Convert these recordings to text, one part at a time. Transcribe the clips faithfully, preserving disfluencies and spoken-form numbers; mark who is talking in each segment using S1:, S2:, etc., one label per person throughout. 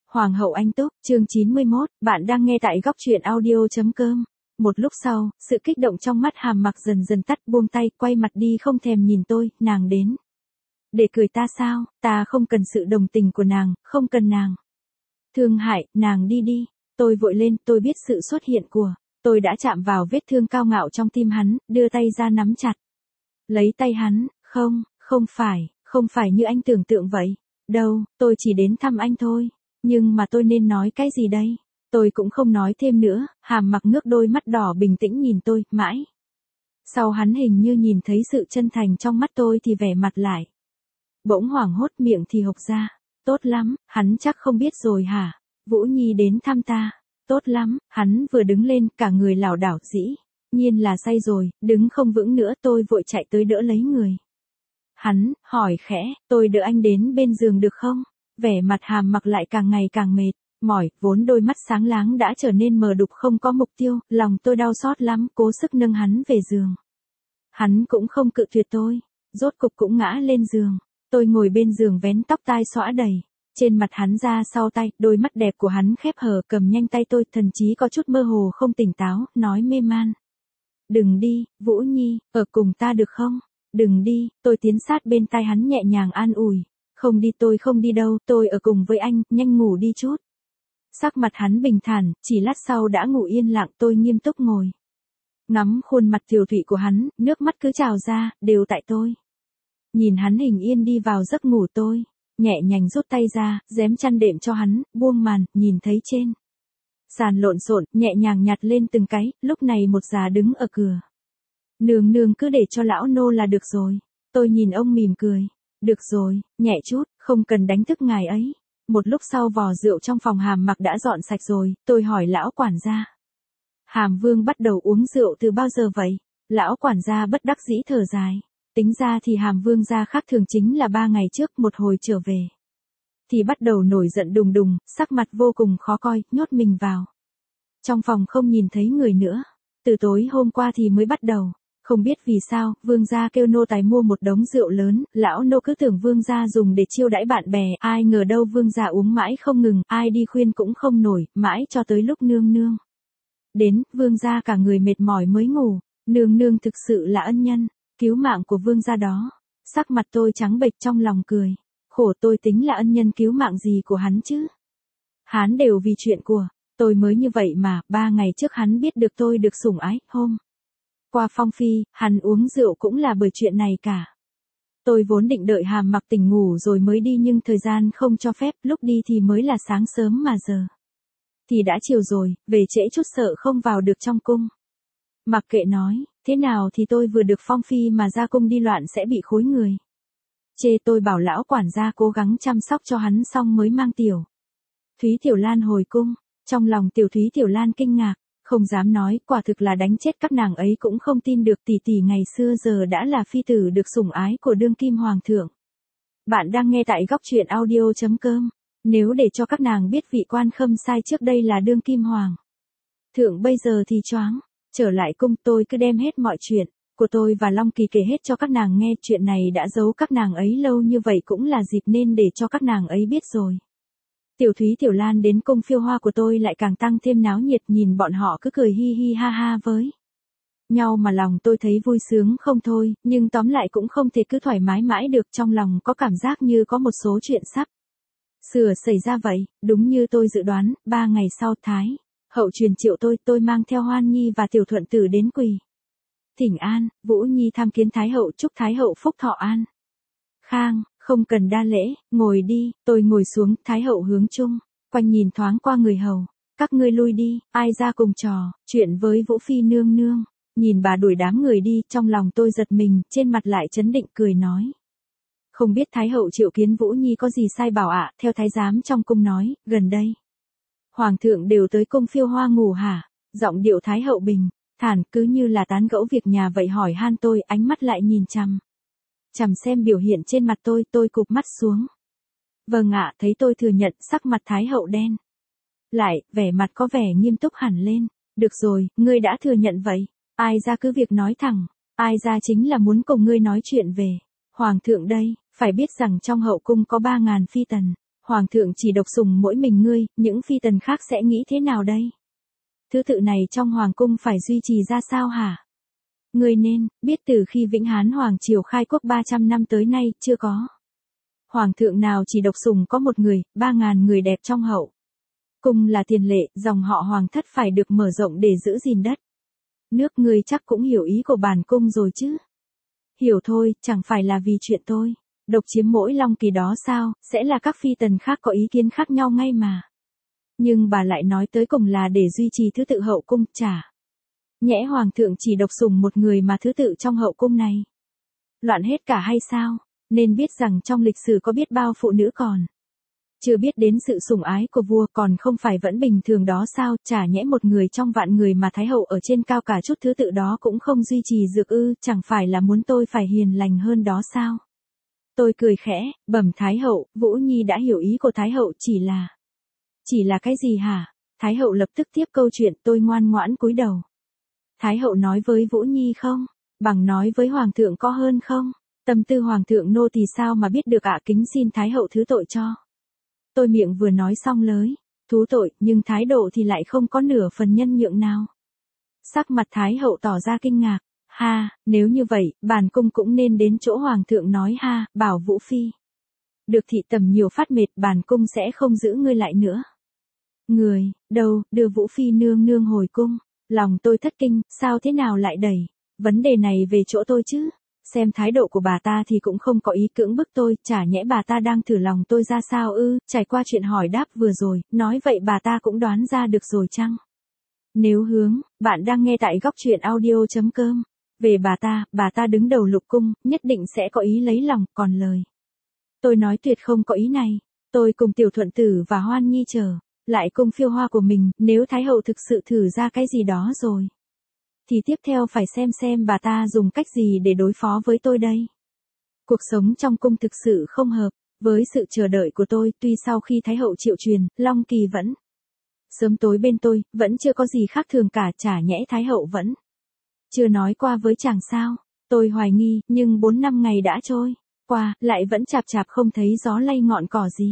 S1: Hoàng hậu Anh Túc, chương chín mươi mốt, bạn đang nghe tại góc truyện audio.com. Một lúc sau, sự kích động trong mắt Hàm Mặc dần dần tắt, buông tay, quay mặt đi không thèm nhìn tôi, nàng đến. Để cười ta sao, ta không cần sự đồng tình của nàng, không cần nàng. Thương hại, nàng đi đi. Tôi vội lên, tôi biết sự xuất hiện của. Tôi đã chạm vào vết thương cao ngạo trong tim hắn, đưa tay ra nắm chặt. Lấy tay hắn, không, không phải, không phải như anh tưởng tượng vậy. Đâu, tôi chỉ đến thăm anh thôi. Nhưng mà tôi nên nói cái gì đây? Tôi cũng không nói thêm nữa, Hàm Mặc ngước đôi mắt đỏ bình tĩnh nhìn tôi, mãi. Sau hắn hình như nhìn thấy sự chân thành trong mắt tôi thì vẻ mặt lại. Bỗng hoảng hốt, miệng thì hộc ra. Tốt lắm, hắn chắc không biết rồi hả? Vũ Nhi đến thăm ta. Tốt lắm, hắn vừa đứng lên, cả người lảo đảo dĩ. Nhiên là say rồi, đứng không vững nữa, tôi vội chạy tới đỡ lấy người. Hắn, hỏi khẽ, tôi đỡ anh đến bên giường được không? Vẻ mặt Hàm Mặc lại càng ngày càng mệt, mỏi, vốn đôi mắt sáng láng đã trở nên mờ đục không có mục tiêu, lòng tôi đau xót lắm, cố sức nâng hắn về giường. Hắn cũng không cự tuyệt tôi, rốt cục cũng ngã lên giường. Tôi ngồi bên giường vén tóc tai xõa đầy, trên mặt hắn ra sau tay, đôi mắt đẹp của hắn khép hờ cầm nhanh tay tôi, thần chí có chút mơ hồ không tỉnh táo, nói mê man. Đừng đi, Vũ Nhi, ở cùng ta được không? Đừng đi, tôi tiến sát bên tai hắn nhẹ nhàng an ủi. Không đi, tôi không đi đâu, tôi ở cùng với anh, nhanh ngủ đi chút. Sắc mặt hắn bình thản, chỉ lát sau đã ngủ yên lặng, tôi nghiêm túc ngồi. Ngắm khuôn mặt tiều tụy của hắn, nước mắt cứ trào ra, đều tại tôi. Nhìn hắn hình yên đi vào giấc ngủ, tôi nhẹ nhàng rút tay ra, giém chăn đệm cho hắn, buông màn, nhìn thấy trên sàn lộn xộn, nhẹ nhàng nhặt lên từng cái, lúc này một già đứng ở cửa. Nương nương cứ để cho lão nô là được rồi. Tôi nhìn ông mỉm cười. Được rồi, nhẹ chút, không cần đánh thức ngài ấy. Một lúc sau vò rượu trong phòng Hàm Mặc đã dọn sạch rồi, tôi hỏi lão quản gia. Hàm Vương bắt đầu uống rượu từ bao giờ vậy? Lão quản gia bất đắc dĩ thở dài. Tính ra thì Hàm Vương gia khác thường chính là ba ngày trước một hồi trở về. Thì bắt đầu nổi giận đùng đùng, sắc mặt vô cùng khó coi, nhốt mình vào. Trong phòng không nhìn thấy người nữa. Từ tối hôm qua thì mới bắt đầu. Không biết vì sao, vương gia kêu nô tài mua một đống rượu lớn, lão nô cứ tưởng vương gia dùng để chiêu đãi bạn bè, ai ngờ đâu vương gia uống mãi không ngừng, ai đi khuyên cũng không nổi, mãi cho tới lúc nương nương đến, vương gia cả người mệt mỏi mới ngủ. Nương nương thực sự là ân nhân cứu mạng của vương gia đó. Sắc mặt tôi trắng bệch, trong lòng cười, khổ tôi tính là ân nhân cứu mạng gì của hắn chứ. Hắn đều vì chuyện của tôi mới như vậy mà. Ba ngày trước hắn biết được tôi được sủng ái, hôm qua Phong Phi, hắn uống rượu cũng là bởi chuyện này cả. Tôi vốn định đợi Hàm Mặc tỉnh ngủ rồi mới đi, nhưng thời gian không cho phép, lúc đi thì mới là sáng sớm mà giờ thì đã chiều rồi, về trễ chút sợ không vào được trong cung. Mặc kệ nói, thế nào thì tôi vừa được Phong Phi mà ra cung đi loạn sẽ bị khối người chê. Tôi bảo lão quản gia cố gắng chăm sóc cho hắn xong mới mang Tiểu Thúy Tiểu Lan hồi cung. Trong lòng Tiểu Thúy Tiểu Lan kinh ngạc. Không dám nói, quả thực là đánh chết các nàng ấy cũng không tin được tỷ tỷ ngày xưa giờ đã là phi tử được sủng ái của đương kim hoàng thượng. Bạn đang nghe tại góc truyện audio.com. Nếu để cho các nàng biết vị quan Khâm Sai trước đây là đương kim hoàng thượng bây giờ thì choáng. Trở lại cung, tôi cứ đem hết mọi chuyện của tôi và Long Kỳ kể hết cho các nàng nghe. Chuyện này đã giấu các nàng ấy lâu như vậy cũng là dịp nên để cho các nàng ấy biết rồi. Tiểu Thúy Tiểu Lan đến cung phiêu hoa của tôi lại càng tăng thêm náo nhiệt, nhìn bọn họ cứ cười hi hi ha ha với nhau mà lòng tôi thấy vui sướng không thôi, nhưng tóm lại cũng không thể cứ thoải mái mãi được, trong lòng có cảm giác như có một số chuyện sắp sửa xảy ra vậy. Đúng như tôi dự đoán, ba ngày sau Thái hậu truyền triệu tôi, tôi mang theo Hoan Nhi và Tiểu Thuận Tử đến quỳ thỉnh an. Vũ Nhi tham kiến Thái hậu, chúc Thái hậu phúc thọ an khang. Không cần đa lễ, ngồi đi. Tôi ngồi xuống, Thái hậu hướng chung quanh nhìn thoáng qua người hầu. Các ngươi lui đi, ai ra cùng trò chuyện với Vũ Phi nương nương. Nhìn bà đuổi đám người đi, trong lòng tôi giật mình, trên mặt lại trấn định cười nói. Không biết Thái hậu triệu kiến Vũ Nhi có gì sai bảo ạ? Theo thái giám trong cung nói, gần đây hoàng thượng đều tới cung phiêu hoa ngủ hả? Giọng điệu Thái hậu bình thản, cứ như là tán gẫu việc nhà vậy, hỏi han tôi, ánh mắt lại nhìn chằm chằm xem biểu hiện trên mặt tôi. Tôi cụp mắt xuống. Vâng ạ. Thấy tôi thừa nhận, sắc mặt Thái hậu đen lại, vẻ mặt có vẻ nghiêm túc hẳn lên. Được rồi, ngươi đã thừa nhận vậy, ai ra cứ việc nói thẳng. Ai ra chính là muốn cùng ngươi nói chuyện về hoàng thượng đây. Phải biết rằng trong hậu cung có ba ngàn phi tần, Hoàng thượng chỉ độc sủng mỗi mình ngươi, những phi tần khác sẽ nghĩ thế nào đây? Thứ tự này trong hoàng cung phải duy trì ra sao hả? Ngươi nên biết từ khi Vĩnh Hán Hoàng triều khai quốc ba trăm năm tới nay, chưa có hoàng thượng nào chỉ độc sủng có một người, ba ngàn người đẹp trong hậu cung là tiền lệ, dòng họ hoàng thất phải được mở rộng để giữ gìn đất nước. Ngươi chắc cũng hiểu ý của bản cung rồi chứ? Hiểu thôi, chẳng phải là vì chuyện tôi độc chiếm mỗi Long Kỳ đó sao, sẽ là các phi tần khác có ý kiến khác nhau ngay mà. Nhưng bà lại nói tới cùng là để duy trì thứ tự hậu cung, chả nhẽ hoàng thượng chỉ độc sủng một người mà thứ tự trong hậu cung này loạn hết cả hay sao? Nên biết rằng trong lịch sử có biết bao phụ nữ còn chưa biết đến sự sủng ái của vua, còn không phải vẫn bình thường đó sao? Chả nhẽ một người trong vạn người mà thái hậu ở trên cao cả chút thứ tự đó cũng không duy trì được ư? Chẳng phải là muốn tôi phải hiền lành hơn đó sao? Tôi cười khẽ, bẩm thái hậu, Vũ Nhi đã hiểu ý của thái hậu, chỉ là chỉ là cái gì hả? Thái hậu lập tức tiếp câu chuyện. Tôi ngoan ngoãn cúi đầu. Thái hậu nói với Vũ Nhi không bằng nói với hoàng thượng có hơn không? Tâm tư hoàng thượng nô tỳ sao mà biết được ạ, kính xin thái hậu thứ tội cho. Tôi miệng vừa nói xong lới thú tội, nhưng thái độ thì lại không có nửa phần nhân nhượng nào. Sắc mặt thái hậu tỏ ra kinh ngạc. Ha, nếu như vậy, bản cung cũng nên đến chỗ hoàng thượng nói ha, bảo Vũ Phi được thị tầm nhiều phát mệt, bản cung sẽ không giữ ngươi lại nữa. Người, đâu, đưa Vũ Phi nương nương hồi cung. Lòng tôi thất kinh, sao thế nào lại đẩy vấn đề này về chỗ tôi chứ? Xem thái độ của bà ta thì cũng không có ý cưỡng bức tôi, chả nhẽ bà ta đang thử lòng tôi ra sao ư? Trải qua chuyện hỏi đáp vừa rồi, nói vậy bà ta cũng đoán ra được rồi chăng? Nếu hướng, bạn đang nghe tại góc truyện audio.com. Về bà ta, bà ta đứng đầu lục cung, nhất định sẽ có ý lấy lòng, còn lời tôi nói tuyệt không có ý này. Tôi cùng Tiểu Thuận Tử và Hoan Nhi chờ lại cung phiêu hoa của mình, nếu thái hậu thực sự thử ra cái gì đó rồi thì tiếp theo phải xem xem bà ta dùng cách gì để đối phó với tôi đây. Cuộc sống trong cung thực sự không hợp với sự chờ đợi của tôi, tuy sau khi thái hậu triệu truyền, Long Kỳ vẫn sớm tối bên tôi, vẫn chưa có gì khác thường cả, chả nhẽ thái hậu vẫn chưa nói qua với chàng sao? Tôi hoài nghi, nhưng bốn năm ngày đã trôi qua, lại vẫn chạp chạp không thấy gió lay ngọn cỏ gì.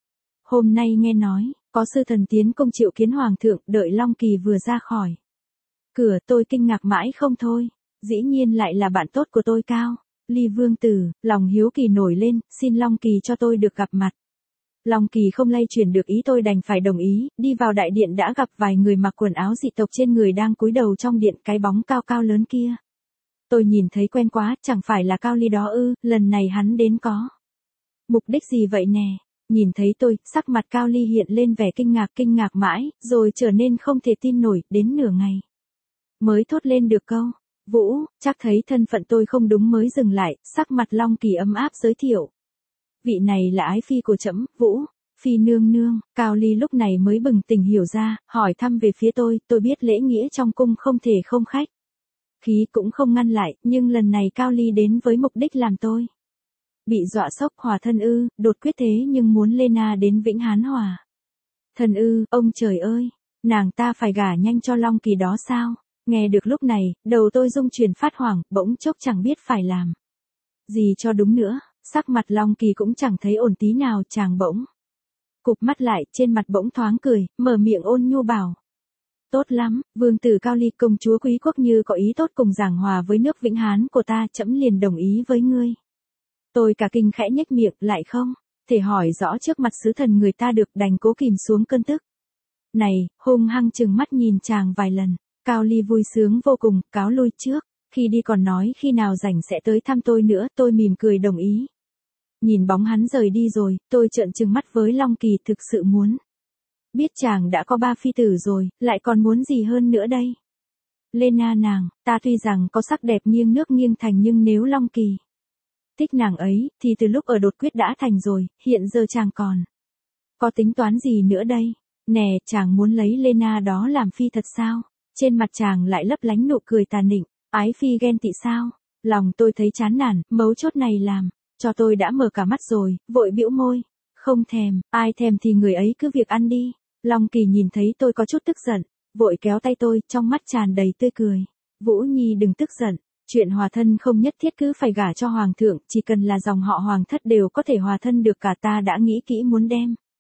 S1: Hôm nay nghe nói, có sư thần tiến công triệu kiến hoàng thượng, đợi Long Kỳ vừa ra khỏi cửa, tôi kinh ngạc mãi không thôi. Dĩ nhiên lại là bạn tốt của tôi Cao Ly Vương Tử, lòng hiếu kỳ nổi lên, xin Long Kỳ cho tôi được gặp mặt. Long Kỳ không lay chuyển được ý tôi, đành phải đồng ý, đi vào đại điện đã gặp vài người mặc quần áo dị tộc trên người đang cúi đầu trong điện, cái bóng cao cao lớn kia. Tôi nhìn thấy quen quá, chẳng phải là Cao Ly đó ư? Lần này hắn đến có mục đích gì vậy nè? Nhìn thấy tôi, sắc mặt Cao Ly hiện lên vẻ kinh ngạc, kinh ngạc mãi, rồi trở nên không thể tin nổi, đến nửa ngày mới thốt lên được câu, Vũ, chắc thấy thân phận tôi không đúng mới dừng lại. Sắc mặt Long Kỳ ấm áp giới thiệu, vị này là ái phi của trẫm, Vũ Phi nương nương. Cao Ly lúc này mới bừng tỉnh hiểu ra, hỏi thăm về phía tôi. Tôi biết lễ nghĩa trong cung không thể không khách khí, cũng không ngăn lại, nhưng lần này Cao Ly đến với mục đích làm tôi bị dọa sốc. Hòa thân ư? Đột quyết thế nhưng muốn Lena đến Vĩnh Hán Hòa thân ư? Ông trời ơi, nàng ta phải gả nhanh cho Long Kỳ đó sao? Nghe được lúc này, đầu tôi rung chuyển phát hoảng, bỗng chốc chẳng biết phải làm gì cho đúng nữa. Sắc mặt Long Kỳ cũng chẳng thấy ổn tí nào, chàng bỗng cụp mắt lại, trên mặt bỗng thoáng cười, mở miệng ôn nhu bảo, tốt lắm, Vương Tử Cao Ly, công chúa quý quốc như có ý tốt cùng giảng hòa với nước Vĩnh Hán của ta, trẫm liền đồng ý với ngươi. Tôi cả kinh khẽ nhếch miệng, lại không thể hỏi rõ trước mặt sứ thần người ta được, đành cố kìm xuống cơn tức này, hung hăng chừng mắt nhìn chàng vài lần. Cao Ly vui sướng vô cùng, cáo lui trước, khi đi còn nói khi nào rảnh sẽ tới thăm tôi nữa. Tôi mỉm cười đồng ý. Nhìn bóng hắn rời đi rồi, tôi trợn trừng mắt với Long Kỳ, thực sự muốn biết chàng đã có ba phi tử rồi, lại còn muốn gì hơn nữa đây? Lena nàng, ta tuy rằng có sắc đẹp nghiêng nước nghiêng thành, nhưng nếu Long Kỳ thích nàng ấy, thì từ lúc ở đột quyết đã thành rồi, hiện giờ chàng còn có tính toán gì nữa đây? Nè, chàng muốn lấy Lena đó làm phi thật sao? Trên mặt chàng lại lấp lánh nụ cười tà nịnh, ái phi ghen tị sao? Lòng tôi thấy chán nản, mấu chốt này làm cho tôi đã mở cả mắt rồi, vội bĩu môi, không thèm, ai thèm thì người ấy cứ việc ăn đi. Long Kỳ nhìn thấy tôi có chút tức giận, vội kéo tay tôi, trong mắt tràn đầy tươi cười. Vũ Nhi đừng tức giận, chuyện hòa thân không nhất thiết cứ phải gả cho hoàng thượng, chỉ cần là dòng họ hoàng thất đều có thể hòa thân được cả. Ta đã nghĩ kỹ muốn đem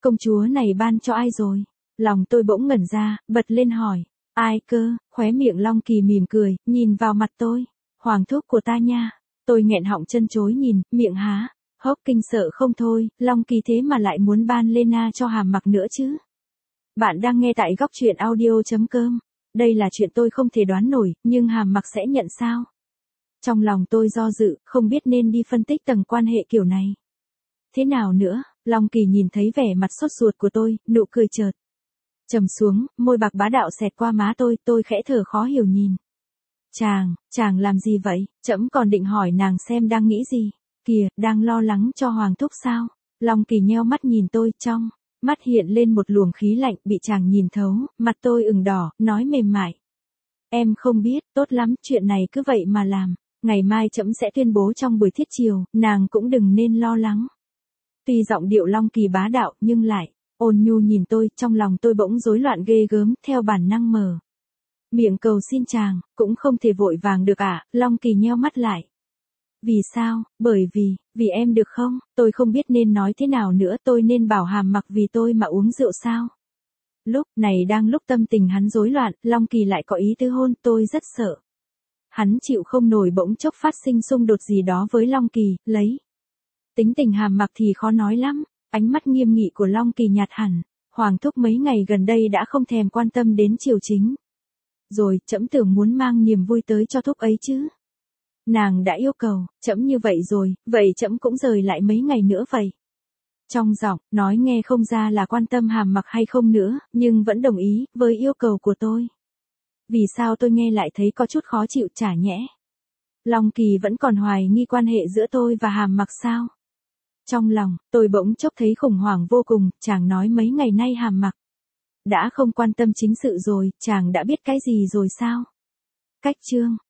S1: Công chúa này ban cho ai rồi? Lòng tôi bỗng ngẩn ra, bật lên hỏi. Ai cơ? Khóe miệng Long Kỳ mỉm cười, nhìn vào mặt tôi. Hoàng thúc của ta nha. Tôi nghẹn họng chân chối nhìn, miệng há, hốc kinh sợ không thôi, Long Kỳ thế mà lại muốn ban Lena cho Hàm Mặc nữa chứ. Bạn đang nghe tại góc truyện audio.com. Đây là chuyện tôi không thể đoán nổi, nhưng Hàm Mặc sẽ nhận sao? Trong lòng tôi do dự, không biết nên đi phân tích tầng quan hệ kiểu này. Thế nào nữa? Long Kỳ nhìn thấy vẻ mặt sốt ruột của tôi, nụ cười chợt trầm xuống, môi bạc bá đạo xẹt qua má tôi, tôi khẽ thở khó hiểu nhìn. Chàng, chàng làm gì vậy? Trẫm còn định hỏi nàng xem đang nghĩ gì. Kìa, đang lo lắng cho Hoàng thúc sao? Long Kỳ nheo mắt nhìn tôi, trong mắt hiện lên một luồng khí lạnh, bị chàng nhìn thấu, mặt tôi ửng đỏ, nói mềm mại. Em không biết, tốt lắm, chuyện này cứ vậy mà làm. Ngày mai trẫm sẽ tuyên bố trong buổi thiết chiều, nàng cũng đừng nên lo lắng. Tuy giọng điệu Long Kỳ bá đạo, nhưng lại ôn nhu nhìn tôi, trong lòng tôi bỗng rối loạn ghê gớm, theo bản năng mở miệng cầu xin chàng, cũng không thể vội vàng được à? Long Kỳ nheo mắt lại. Vì sao? Bởi vì, vì em được không? Tôi không biết nên nói thế nào nữa, tôi nên bảo Hàm Mặc vì tôi mà uống rượu sao? Lúc này đang lúc tâm tình hắn rối loạn, Long Kỳ lại có ý tứ hôn, tôi rất sợ. Hắn chịu không nổi bỗng chốc phát sinh xung đột gì đó với Long Kỳ, lấy tính tình Hàm Mặc thì khó nói lắm. Ánh mắt nghiêm nghị của Long Kỳ nhạt hẳn. Hoàng thúc mấy ngày gần đây đã không thèm quan tâm đến triều chính. Rồi, trẫm tưởng muốn mang niềm vui tới cho thúc ấy chứ. Nàng đã yêu cầu, trẫm như vậy rồi, vậy trẫm cũng rời lại mấy ngày nữa vậy. Trong giọng, nói nghe không ra là quan tâm Hàm Mặc hay không nữa, nhưng vẫn đồng ý với yêu cầu của tôi. Vì sao tôi nghe lại thấy có chút khó chịu chả nhẽ? Long Kỳ vẫn còn hoài nghi quan hệ giữa tôi và Hàm Mặc sao? Trong lòng, tôi bỗng chốc thấy khủng hoảng vô cùng, chàng nói mấy ngày nay Hàm Mặc đã không quan tâm chính sự rồi, chàng đã biết cái gì rồi sao? Cách chương